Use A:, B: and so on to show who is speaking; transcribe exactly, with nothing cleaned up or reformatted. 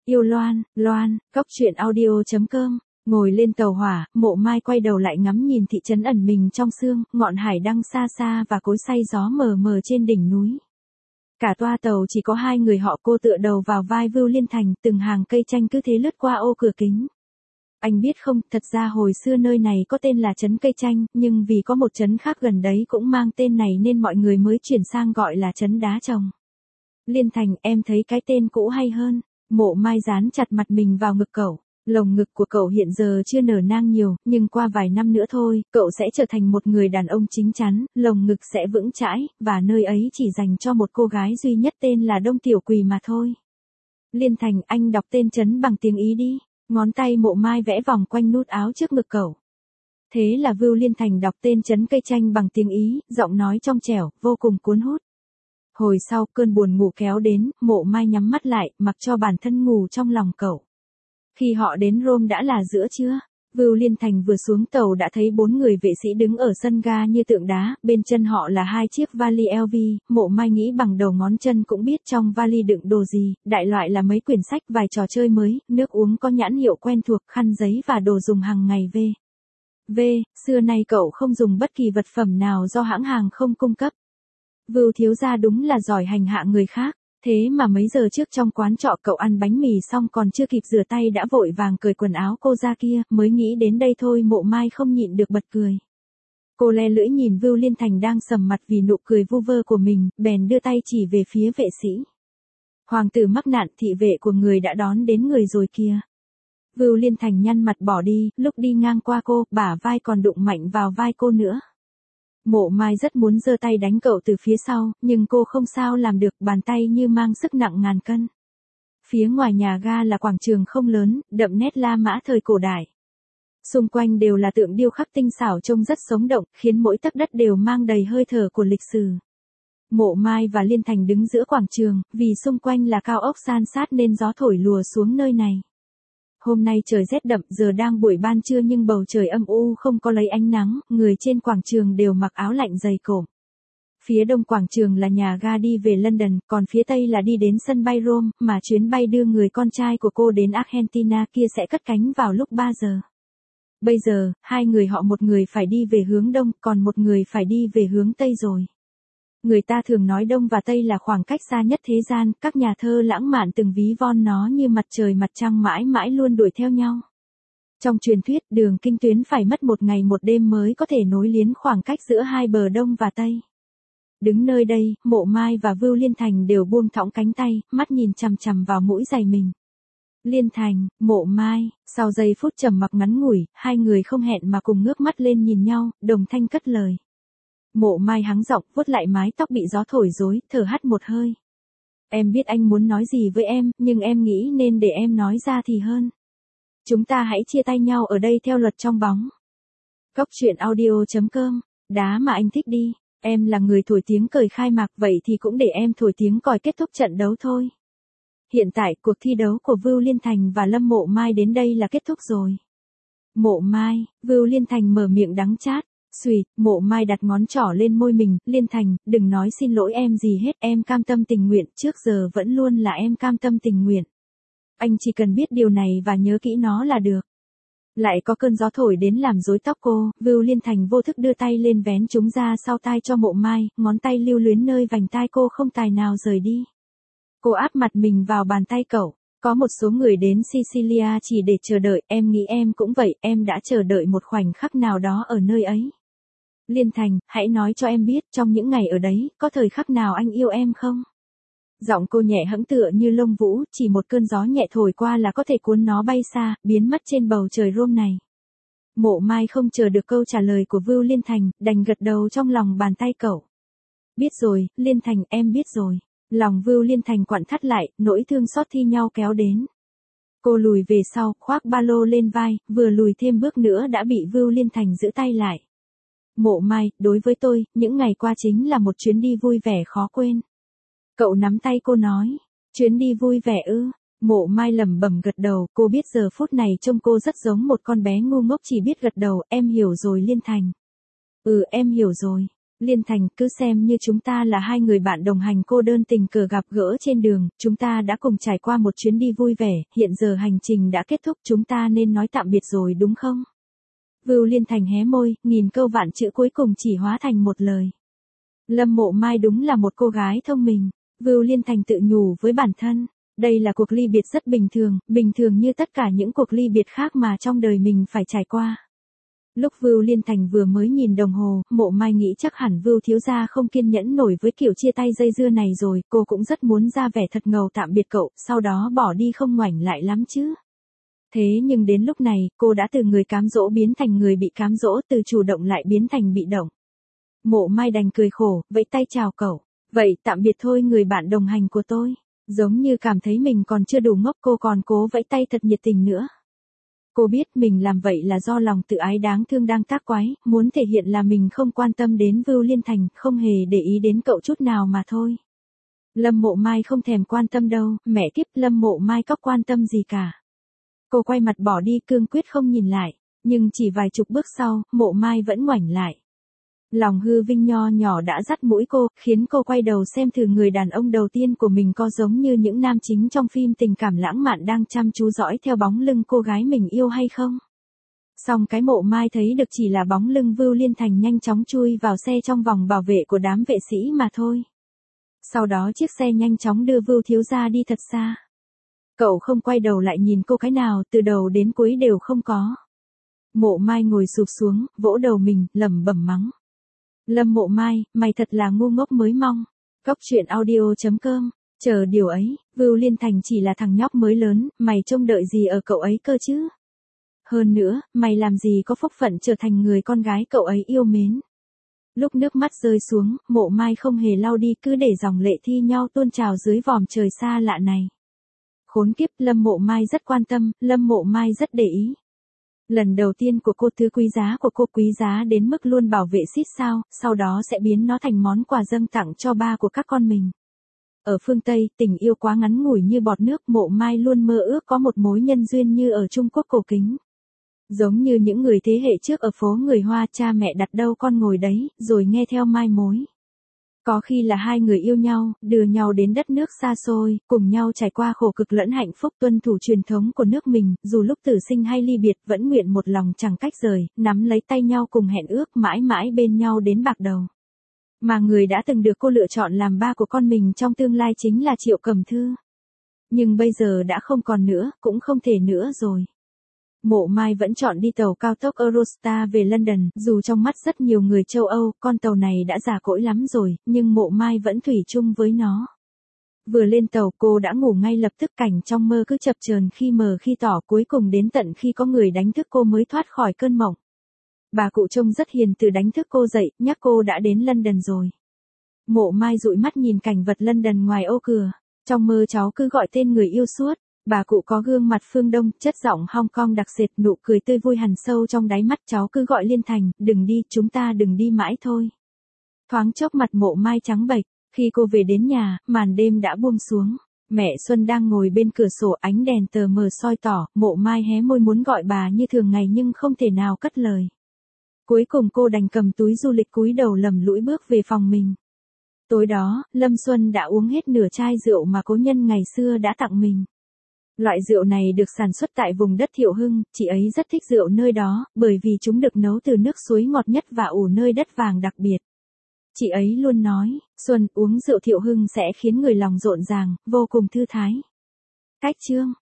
A: Yêu Loan, Loan, cóc truyện audio chấm com. Ngồi lên tàu hỏa, Mộ Mai quay đầu lại ngắm nhìn thị trấn ẩn mình trong sương, ngọn hải đăng xa xa và cối xay gió mờ mờ trên đỉnh núi. Cả toa tàu chỉ có hai người họ, cô tựa đầu vào vai Vưu Liên Thành, từng hàng cây chanh cứ thế lướt qua ô cửa kính. Anh biết không, thật ra hồi xưa nơi này có tên là trấn Cây Chanh, nhưng vì có một trấn khác gần đấy cũng mang tên này nên mọi người mới chuyển sang gọi là trấn Đá Trồng. Liên Thành, em thấy cái tên cũ hay hơn. Mộ Mai dán chặt mặt mình vào ngực cậu. Lồng ngực của cậu hiện giờ chưa nở nang nhiều, nhưng qua vài năm nữa thôi, cậu sẽ trở thành một người đàn ông chín chắn, lồng ngực sẽ vững chãi, và nơi ấy chỉ dành cho một cô gái duy nhất tên là Đông Tiểu Quỳ mà thôi. Liên Thành, anh đọc tên trấn bằng tiếng Ý đi. Ngón tay Mộ Mai vẽ vòng quanh nút áo trước ngực cậu. Thế là Vưu Liên Thành đọc tên trấn Cây Chanh bằng tiếng Ý, giọng nói trong trẻo, vô cùng cuốn hút. Hồi sau, cơn buồn ngủ kéo đến, Mộ Mai nhắm mắt lại, mặc cho bản thân ngủ trong lòng cậu. Khi họ đến Rome đã là giữa trưa. Vưu Liên Thành vừa xuống tàu đã thấy bốn người vệ sĩ đứng ở sân ga như tượng đá, bên chân họ là hai chiếc vali lờ vê, Mộ Mai nghĩ bằng đầu ngón chân cũng biết trong vali đựng đồ gì, đại loại là mấy quyển sách, vài trò chơi mới, nước uống có nhãn hiệu quen thuộc, khăn giấy và đồ dùng hàng ngày v. V, xưa nay cậu không dùng bất kỳ vật phẩm nào do hãng hàng không cung cấp. Vưu thiếu gia đúng là giỏi hành hạ người khác. Thế mà mấy giờ trước trong quán trọ cậu ăn bánh mì xong còn chưa kịp rửa tay đã vội vàng cởi quần áo cô ra kia, mới nghĩ đến đây thôi Mộ Mai không nhịn được bật cười. Cô le lưỡi nhìn Vưu Liên Thành đang sầm mặt vì nụ cười vu vơ của mình, bèn đưa tay chỉ về phía vệ sĩ. Hoàng tử mắc nạn, thị vệ của người đã đón đến người rồi kìa. Vưu Liên Thành nhăn mặt bỏ đi, lúc đi ngang qua cô, bả vai còn đụng mạnh vào vai cô nữa. Mộ Mai rất muốn giơ tay đánh cậu từ phía sau, nhưng cô không sao làm được, bàn tay như mang sức nặng ngàn cân. Phía ngoài nhà ga là quảng trường không lớn, đậm nét La Mã thời cổ đại. Xung quanh đều là tượng điêu khắc tinh xảo trông rất sống động, khiến mỗi tấc đất đều mang đầy hơi thở của lịch sử. Mộ Mai và Liên Thành đứng giữa quảng trường, vì xung quanh là cao ốc san sát nên gió thổi lùa xuống nơi này. Hôm nay trời rét đậm, giờ đang buổi ban trưa nhưng bầu trời âm u không có lấy ánh nắng, người trên quảng trường đều mặc áo lạnh dày cộm. Phía đông quảng trường là nhà ga đi về London, còn phía tây là đi đến sân bay Rome, mà chuyến bay đưa người con trai của cô đến Argentina kia sẽ cất cánh vào lúc ba giờ. Bây giờ, hai người họ một người phải đi về hướng đông, còn một người phải đi về hướng tây rồi. Người ta thường nói đông và tây là khoảng cách xa nhất thế gian, các nhà thơ lãng mạn từng ví von nó như mặt trời mặt trăng mãi mãi luôn đuổi theo nhau. Trong truyền thuyết, đường kinh tuyến phải mất một ngày một đêm mới có thể nối liền khoảng cách giữa hai bờ đông và tây. Đứng nơi đây, Mộ Mai và Vưu Liên Thành đều buông thõng cánh tay, mắt nhìn chằm chằm vào mũi giày mình. Liên Thành, Mộ Mai, sau giây phút trầm mặc ngắn ngủi, hai người không hẹn mà cùng ngước mắt lên nhìn nhau, đồng thanh cất lời. Mộ Mai hắng giọng, vuốt lại mái tóc bị gió thổi rối, thở hắt một hơi. Em biết anh muốn nói gì với em, nhưng em nghĩ nên để em nói ra thì hơn. Chúng ta hãy chia tay nhau ở đây theo luật trong bóng. Cóc truyện audio chấm com, đá mà anh thích đi. Em là người thổi tiếng còi khai mạc, vậy thì cũng để em thổi tiếng còi kết thúc trận đấu thôi. Hiện tại, cuộc thi đấu của Vưu Liên Thành và Lâm Mộ Mai đến đây là kết thúc rồi. Mộ Mai, Vưu Liên Thành mở miệng đắng chát. Xùi, Mộ Mai đặt ngón trỏ lên môi mình, Liên Thành, đừng nói xin lỗi em gì hết, em cam tâm tình nguyện, trước giờ vẫn luôn là em cam tâm tình nguyện. Anh chỉ cần biết điều này và nhớ kỹ nó là được. Lại có cơn gió thổi đến làm rối tóc cô, Vưu Liên Thành vô thức đưa tay lên vén chúng ra sau tai cho Mộ Mai, ngón tay lưu luyến nơi vành tai cô không tài nào rời đi. Cô áp mặt mình vào bàn tay cậu. Có một số người đến Sicilia chỉ để chờ đợi, em nghĩ em cũng vậy, em đã chờ đợi một khoảnh khắc nào đó ở nơi ấy. Liên Thành, hãy nói cho em biết, trong những ngày ở đấy, có thời khắc nào anh yêu em không? Giọng cô nhẹ hẫng tựa như lông vũ, chỉ một cơn gió nhẹ thổi qua là có thể cuốn nó bay xa, biến mất trên bầu trời Rome này. Mộ Mai không chờ được câu trả lời của Vưu Liên Thành, đành gật đầu trong lòng bàn tay cậu. Biết rồi, Liên Thành, em biết rồi. Lòng Vưu Liên Thành quặn thắt lại, nỗi thương xót thi nhau kéo đến. Cô lùi về sau, khoác ba lô lên vai, vừa lùi thêm bước nữa đã bị Vưu Liên Thành giữ tay lại. Mộ Mai, đối với tôi, những ngày qua chính là một chuyến đi vui vẻ khó quên. Cậu nắm tay cô nói, chuyến đi vui vẻ ư? Mộ Mai lẩm bẩm gật đầu, cô biết giờ phút này trông cô rất giống một con bé ngu ngốc chỉ biết gật đầu, em hiểu rồi Liên Thành. Ừ, em hiểu rồi. Liên Thành, cứ xem như chúng ta là hai người bạn đồng hành cô đơn tình cờ gặp gỡ trên đường, chúng ta đã cùng trải qua một chuyến đi vui vẻ, hiện giờ hành trình đã kết thúc, chúng ta nên nói tạm biệt rồi đúng không? Vưu Liên Thành hé môi, nghìn câu vạn chữ cuối cùng chỉ hóa thành một lời. Lâm Mộ Mai đúng là một cô gái thông minh. Vưu Liên Thành tự nhủ với bản thân, đây là cuộc ly biệt rất bình thường, bình thường như tất cả những cuộc ly biệt khác mà trong đời mình phải trải qua. Lúc Vưu Liên Thành vừa mới nhìn đồng hồ, Mộ Mai nghĩ chắc hẳn Vưu thiếu gia không kiên nhẫn nổi với kiểu chia tay dây dưa này rồi, cô cũng rất muốn ra vẻ thật ngầu tạm biệt cậu, sau đó bỏ đi không ngoảnh lại lắm chứ. Thế nhưng đến lúc này, cô đã từ người cám dỗ biến thành người bị cám dỗ, từ chủ động lại biến thành bị động. Mộ Mai đành cười khổ, vẫy tay chào cậu. Vậy tạm biệt thôi người bạn đồng hành của tôi. Giống như cảm thấy mình còn chưa đủ ngốc, cô còn cố vẫy tay thật nhiệt tình nữa. Cô biết mình làm vậy là do lòng tự ái đáng thương đang tác quái, muốn thể hiện là mình không quan tâm đến Vưu Liên Thành, không hề để ý đến cậu chút nào mà thôi. Lâm Mộ Mai không thèm quan tâm đâu, mẹ kiếp, Lâm Mộ Mai có quan tâm gì cả. Cô quay mặt bỏ đi cương quyết không nhìn lại, nhưng chỉ vài chục bước sau, Mộ Mai vẫn ngoảnh lại. Lòng hư vinh nho nhỏ đã dắt mũi cô, khiến cô quay đầu xem thử người đàn ông đầu tiên của mình có giống như những nam chính trong phim tình cảm lãng mạn đang chăm chú dõi theo bóng lưng cô gái mình yêu hay không. Song cái Mộ Mai thấy được chỉ là bóng lưng Vưu Liên Thành nhanh chóng chui vào xe trong vòng bảo vệ của đám vệ sĩ mà thôi. Sau đó chiếc xe nhanh chóng đưa Vưu thiếu gia đi thật xa. Cậu không quay đầu lại nhìn cô cái nào, từ đầu đến cuối đều không có. Mộ Mai ngồi sụp xuống, vỗ đầu mình, lẩm bẩm mắng. Lâm Mộ Mai, mày thật là ngu ngốc mới mong. Cóc truyện audio chấm com, chờ điều ấy, Vưu Liên Thành chỉ là thằng nhóc mới lớn, mày trông đợi gì ở cậu ấy cơ chứ? Hơn nữa, mày làm gì có phúc phận trở thành người con gái cậu ấy yêu mến. Lúc nước mắt rơi xuống, Mộ Mai không hề lau đi, cứ để dòng lệ thi nhau tuôn trào dưới vòm trời xa lạ này. Khốn kiếp, Lâm Mộ Mai rất quan tâm, Lâm Mộ Mai rất để ý. Lần đầu tiên của cô, thứ quý giá của cô quý giá đến mức luôn bảo vệ xít sao, sau đó sẽ biến nó thành món quà dâng tặng cho ba của các con mình. Ở phương Tây, tình yêu quá ngắn ngủi như bọt nước, Mộ Mai luôn mơ ước có một mối nhân duyên như ở Trung Quốc cổ kính. Giống như những người thế hệ trước ở phố người Hoa, cha mẹ đặt đâu con ngồi đấy, rồi nghe theo mai mối. Có khi là hai người yêu nhau, đưa nhau đến đất nước xa xôi, cùng nhau trải qua khổ cực lẫn hạnh phúc, tuân thủ truyền thống của nước mình, dù lúc tử sinh hay ly biệt vẫn nguyện một lòng chẳng cách rời, nắm lấy tay nhau cùng hẹn ước mãi mãi bên nhau đến bạc đầu. Mà người đã từng được cô lựa chọn làm ba của con mình trong tương lai chính là Triệu Cẩm Thư. Nhưng bây giờ đã không còn nữa, cũng không thể nữa rồi. Mộ Mai vẫn chọn đi tàu cao tốc Eurostar về London, dù trong mắt rất nhiều người châu Âu, con tàu này đã già cỗi lắm rồi, nhưng Mộ Mai vẫn thủy chung với nó. Vừa lên tàu cô đã ngủ ngay lập tức, cảnh trong mơ cứ chập chờn khi mờ khi tỏ, cuối cùng đến tận khi có người đánh thức cô mới thoát khỏi cơn mộng. Bà cụ trông rất hiền từ đánh thức cô dậy, nhắc cô đã đến London rồi. Mộ Mai dụi mắt nhìn cảnh vật London ngoài ô cửa, trong mơ cháu cứ gọi tên người yêu suốt. Bà cụ có gương mặt phương Đông, chất giọng Hong Kong đặc sệt, nụ cười tươi vui hằn sâu trong đáy mắt, cháu cứ gọi Liên Thành, đừng đi, chúng ta đừng đi mãi thôi. Thoáng chốc mặt Mộ Mai trắng bệch, khi cô về đến nhà, màn đêm đã buông xuống. Mẹ Xuân đang ngồi bên cửa sổ, ánh đèn tờ mờ soi tỏ, Mộ Mai hé môi muốn gọi bà như thường ngày nhưng không thể nào cất lời. Cuối cùng cô đành cầm túi du lịch cúi đầu lầm lũi bước về phòng mình. Tối đó, Lâm Xuân đã uống hết nửa chai rượu mà cố nhân ngày xưa đã tặng mình. Loại rượu này được sản xuất tại vùng đất Thiệu Hưng, chị ấy rất thích rượu nơi đó, bởi vì chúng được nấu từ nước suối ngọt nhất và ủ nơi đất vàng đặc biệt. Chị ấy luôn nói, Xuân, uống rượu Thiệu Hưng sẽ khiến người lòng rộn ràng, vô cùng thư thái. Cách chương